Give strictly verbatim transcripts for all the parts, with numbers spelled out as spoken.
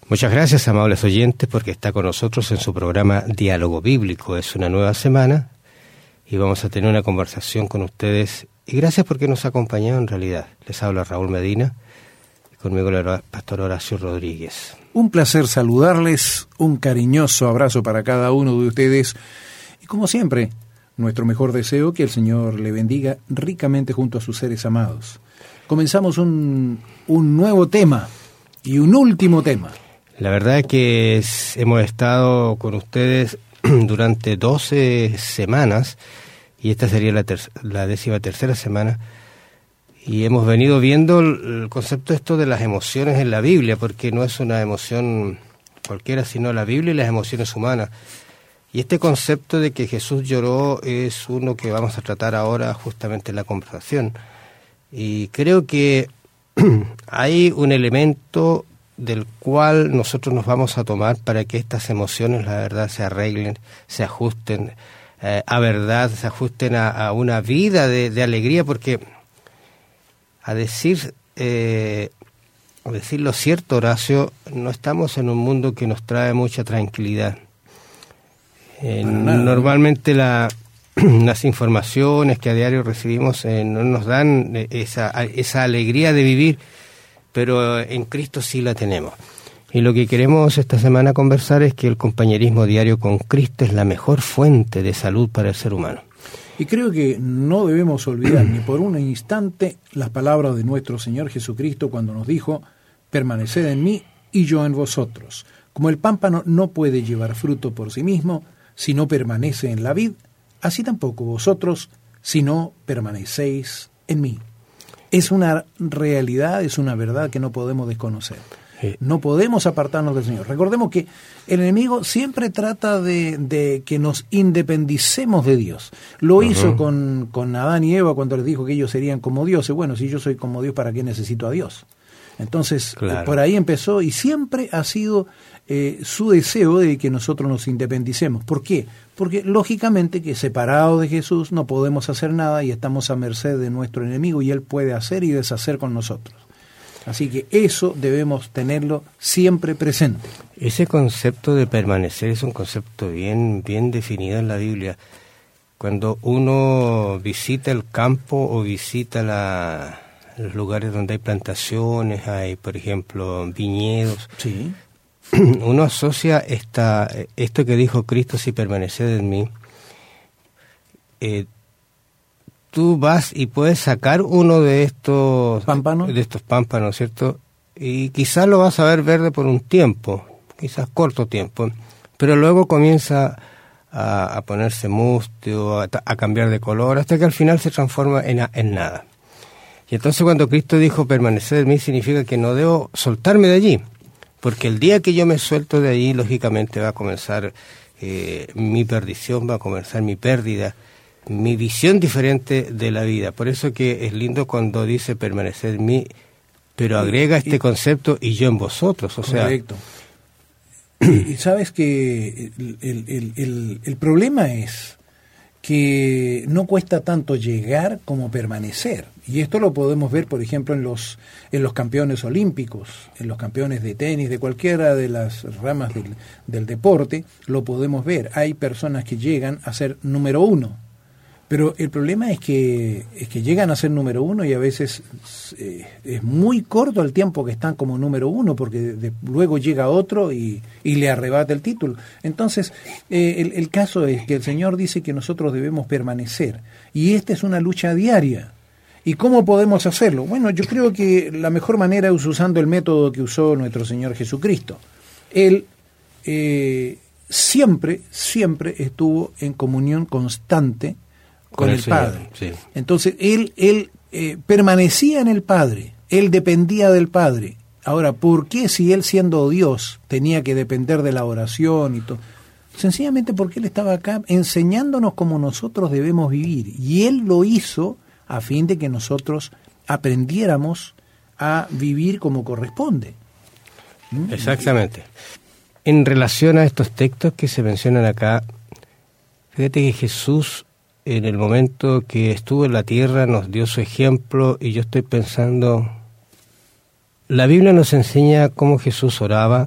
Muchas gracias, amables oyentes, porque está con nosotros en su programa Diálogo Bíblico. Es una nueva semana y vamos a tener una conversación con ustedes. Y gracias porque nos ha acompañado en realidad. Les habla Raúl Medina y conmigo el pastor Horacio Rodríguez. Un placer saludarles, un cariñoso abrazo para cada uno de ustedes. Y como siempre, nuestro mejor deseo, que el Señor le bendiga ricamente junto a sus seres amados. Comenzamos un, un nuevo tema y un último tema. La verdad es que es, hemos estado con ustedes durante doce semanas y esta sería la, ter- la décima tercera semana y hemos venido viendo el, el concepto esto de las emociones en la Biblia, porque no es una emoción cualquiera, sino la Biblia y las emociones humanas. Y este concepto de que Jesús lloró es uno que vamos a tratar ahora justamente en la conversación. Y creo que hay un elemento del cual nosotros nos vamos a tomar para que estas emociones, la verdad, se arreglen, se ajusten eh, a verdad, se ajusten a, a una vida de, de alegría, porque a decir, eh, a decir lo cierto, Horacio, no estamos en un mundo que nos trae mucha tranquilidad. Eh, normalmente la, las informaciones que a diario recibimos eh, no nos dan esa, esa alegría de vivir, pero en Cristo sí la tenemos. Y lo que queremos esta semana conversar es que el compañerismo diario con Cristo es la mejor fuente de salud para el ser humano. Y creo que no debemos olvidar ni por un instante las palabras de nuestro Señor Jesucristo cuando nos dijo: permaneced en mí y yo en vosotros. Como el pámpano no puede llevar fruto por sí mismo si no permanece en la vid, así tampoco vosotros si no permanecéis en mí. Es una realidad, es una verdad que no podemos desconocer. Sí. No podemos apartarnos del Señor. Recordemos que el enemigo siempre trata de, de que nos independicemos de Dios. Lo uh-huh. hizo con, con Adán y Eva cuando les dijo que ellos serían como dioses. Bueno, si yo soy como Dios, ¿para qué necesito a Dios? Entonces, claro. por ahí empezó y siempre ha sido eh, su deseo de que nosotros nos independicemos. ¿Por qué? Porque lógicamente que separados de Jesús no podemos hacer nada y estamos a merced de nuestro enemigo y Él puede hacer y deshacer con nosotros. Así que eso debemos tenerlo siempre presente. Ese concepto de permanecer es un concepto bien, bien definido en la Biblia. Cuando uno visita el campo o visita la... los lugares donde hay plantaciones, hay, por ejemplo, viñedos. Sí. Uno asocia esta, esto que dijo Cristo, si permaneced en mí. Eh, tú vas y puedes sacar uno de estos pámpanos, de estos pámpanos, ¿cierto? Y quizás lo vas a ver verde por un tiempo, quizás corto tiempo, pero luego comienza a, a ponerse mustio, a, a cambiar de color, hasta que al final se transforma en, en nada. Y entonces cuando Cristo dijo permanecer en mí, significa que no debo soltarme de allí, porque el día que yo me suelto de allí, lógicamente va a comenzar eh, mi perdición, va a comenzar mi pérdida, mi visión diferente de la vida. Por eso que es lindo cuando dice permanecer en mí, pero agrega este y, concepto y yo en vosotros. O correcto. Sea, y, y sabes que el, el, el, el problema es que no cuesta tanto llegar como permanecer. Y esto lo podemos ver, por ejemplo, en los en los campeones olímpicos, en los campeones de tenis, de cualquiera de las ramas del, del deporte, lo podemos ver. Hay personas que llegan a ser número uno, pero el problema es que es que llegan a ser número uno y a veces eh, es muy corto el tiempo que están como número uno, porque de, luego llega otro y, y le arrebata el título. Entonces, eh, el, el caso es que el Señor dice que nosotros debemos permanecer, y esta es una lucha diaria. ¿Y cómo podemos hacerlo? Bueno, yo creo que la mejor manera es usando el método que usó nuestro Señor Jesucristo. Él eh, siempre, siempre estuvo en comunión constante con, con el, el Padre. Sí. Entonces, él, él eh, permanecía en el Padre, él dependía del Padre. Ahora, ¿por qué si él siendo Dios tenía que depender de la oración y todo? Sencillamente porque él estaba acá enseñándonos cómo nosotros debemos vivir, y él lo hizo a fin de que nosotros aprendiéramos a vivir como corresponde. ¿Mm? Exactamente. En relación a estos textos que se mencionan acá, fíjate que Jesús, en el momento que estuvo en la tierra, nos dio su ejemplo, y yo estoy pensando, la Biblia nos enseña cómo Jesús oraba,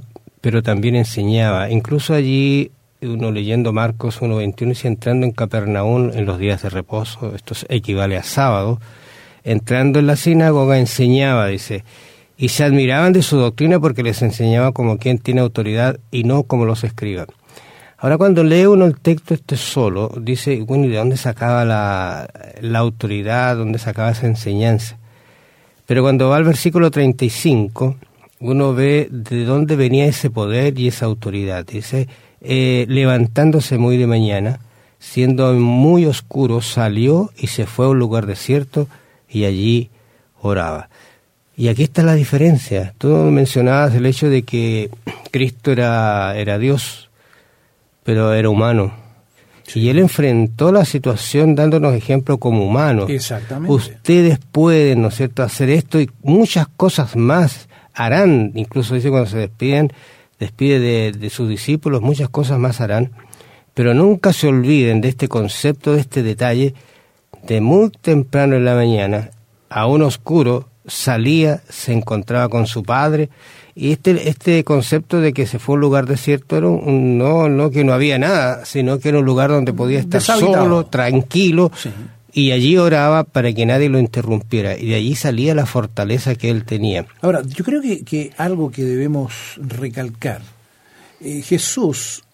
pero también enseñaba. Incluso allí, uno leyendo Marcos uno veintiuno, dice, entrando en Capernaum en los días de reposo, esto equivale a sábado, entrando en la sinagoga enseñaba, dice, y se admiraban de su doctrina porque les enseñaba como quien tiene autoridad y no como los escribas. Ahora, cuando lee uno el texto este solo, dice, bueno, ¿y de dónde sacaba la, la autoridad, dónde sacaba esa enseñanza? Pero cuando va al versículo treinta y cinco, uno ve de dónde venía ese poder y esa autoridad. Dice, eh, levantándose muy de mañana, siendo muy oscuro, salió y se fue a un lugar desierto y allí oraba. Y aquí está la diferencia. Tú mencionabas el hecho de que Cristo era, era Dios, pero era humano. Sí. Y él enfrentó la situación dándonos ejemplo como humanos. Exactamente. Ustedes pueden, ¿no es cierto?, hacer esto y muchas cosas más harán. Incluso dice cuando se despiden, despide de, de sus discípulos, muchas cosas más harán. Pero nunca se olviden de este concepto, de este detalle, de muy temprano en la mañana, aún oscuro, salía, se encontraba con su padre. Y este este concepto de que se fue a un lugar desierto era un, no no que no había nada, sino que era un lugar donde podía estar solo, tranquilo, sí. Y allí oraba para que nadie lo interrumpiera, y de allí salía la fortaleza que él tenía. Ahora, yo creo que, que algo que debemos recalcar, eh, Jesús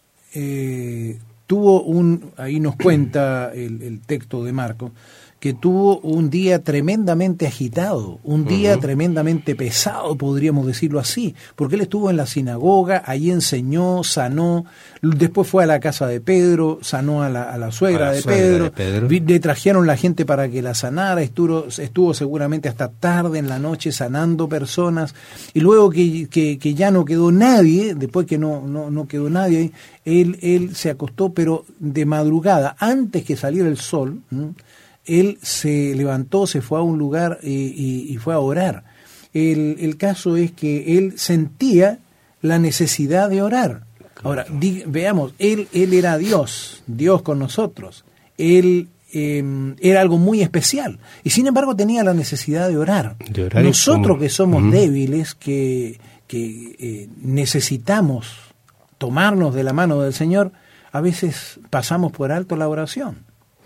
eh, tuvo un, ahí nos cuenta el, el texto de Marcos, que tuvo un día tremendamente agitado, un día uh-huh. tremendamente pesado, podríamos decirlo así, porque él estuvo en la sinagoga, allí enseñó, sanó, después fue a la casa de Pedro, sanó a la, a la suegra, a la de, suegra Pedro, de Pedro, le trajeron la gente para que la sanara, estuvo, estuvo seguramente hasta tarde en la noche sanando personas, y luego que, que, que ya no quedó nadie, después que no, no, no quedó nadie, él, él se acostó, pero de madrugada, antes que saliera el sol, ¿m? Él se levantó, se fue a un lugar y, y, y fue a orar. El, el caso es que él sentía la necesidad de orar. Ahora, di, veamos, él, él era Dios, Dios con nosotros. Él eh, era algo muy especial. Y sin embargo tenía la necesidad de orar. De orar nosotros como... que somos uh-huh. débiles, que, que eh, necesitamos tomarnos de la mano del Señor, a veces pasamos por alto la oración.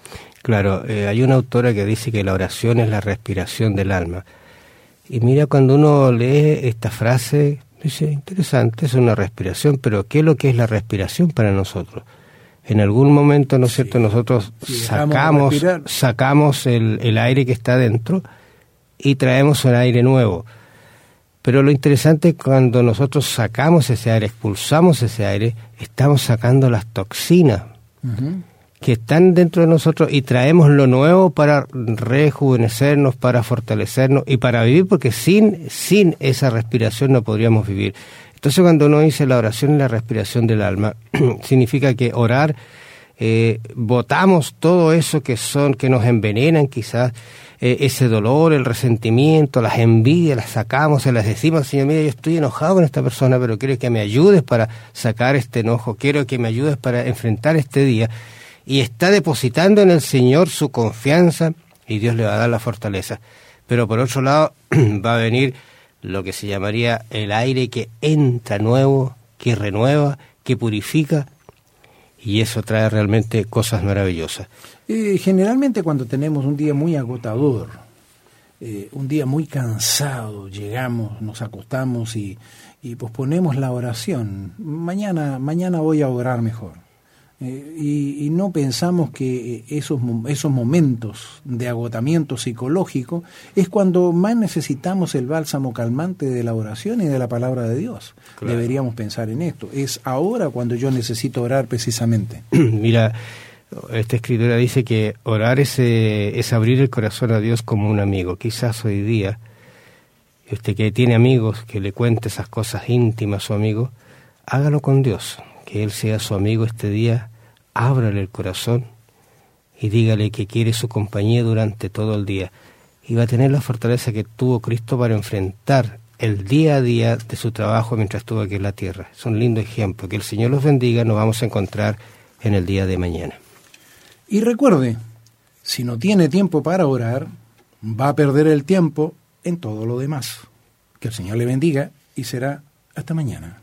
Claro, eh, hay una autora que dice que la oración es la respiración del alma. Y mira, cuando uno lee esta frase, dice, interesante, es una respiración, pero ¿qué es lo que es la respiración para nosotros? En algún momento, ¿no es cierto?, sí, nosotros sí, sacamos sacamos el, el aire que está dentro y traemos un aire nuevo. Pero lo interesante es cuando nosotros sacamos ese aire, expulsamos ese aire, estamos sacando las toxinas. Uh-huh. Que están dentro de nosotros y traemos lo nuevo para rejuvenecernos, para fortalecernos y para vivir, porque sin, sin esa respiración no podríamos vivir. Entonces, cuando uno dice la oración y la respiración del alma, significa que orar, eh, botamos todo eso que son, que nos envenenan quizás, eh, ese dolor, el resentimiento, las envidias, las sacamos, se las decimos, Señor, mira, yo estoy enojado con esta persona, pero quiero que me ayudes para sacar este enojo, quiero que me ayudes para enfrentar este día. Y está depositando en el Señor su confianza y Dios le va a dar la fortaleza. Pero por otro lado va a venir lo que se llamaría el aire que entra nuevo, que renueva, que purifica, y eso trae realmente cosas maravillosas. Eh, generalmente cuando tenemos un día muy agotador, eh, un día muy cansado, llegamos, nos acostamos y, y posponemos la oración. Mañana, mañana voy a orar mejor. Eh, y, y no pensamos que esos, esos momentos de agotamiento psicológico es cuando más necesitamos el bálsamo calmante de la oración y de la palabra de Dios. Claro. Deberíamos pensar en esto. Es ahora cuando yo necesito orar precisamente. Mira, esta escritura dice que orar es, eh, es abrir el corazón a Dios como un amigo. Quizás hoy día, usted que tiene amigos, que le cuente esas cosas íntimas a su amigo, hágalo con Dios. Que Él sea su amigo este día, ábrale el corazón y dígale que quiere su compañía durante todo el día. Y va a tener la fortaleza que tuvo Cristo para enfrentar el día a día de su trabajo mientras estuvo aquí en la tierra. Es un lindo ejemplo. Que el Señor los bendiga, nos vamos a encontrar en el día de mañana. Y recuerde, si no tiene tiempo para orar, va a perder el tiempo en todo lo demás. Que el Señor le bendiga y será hasta mañana.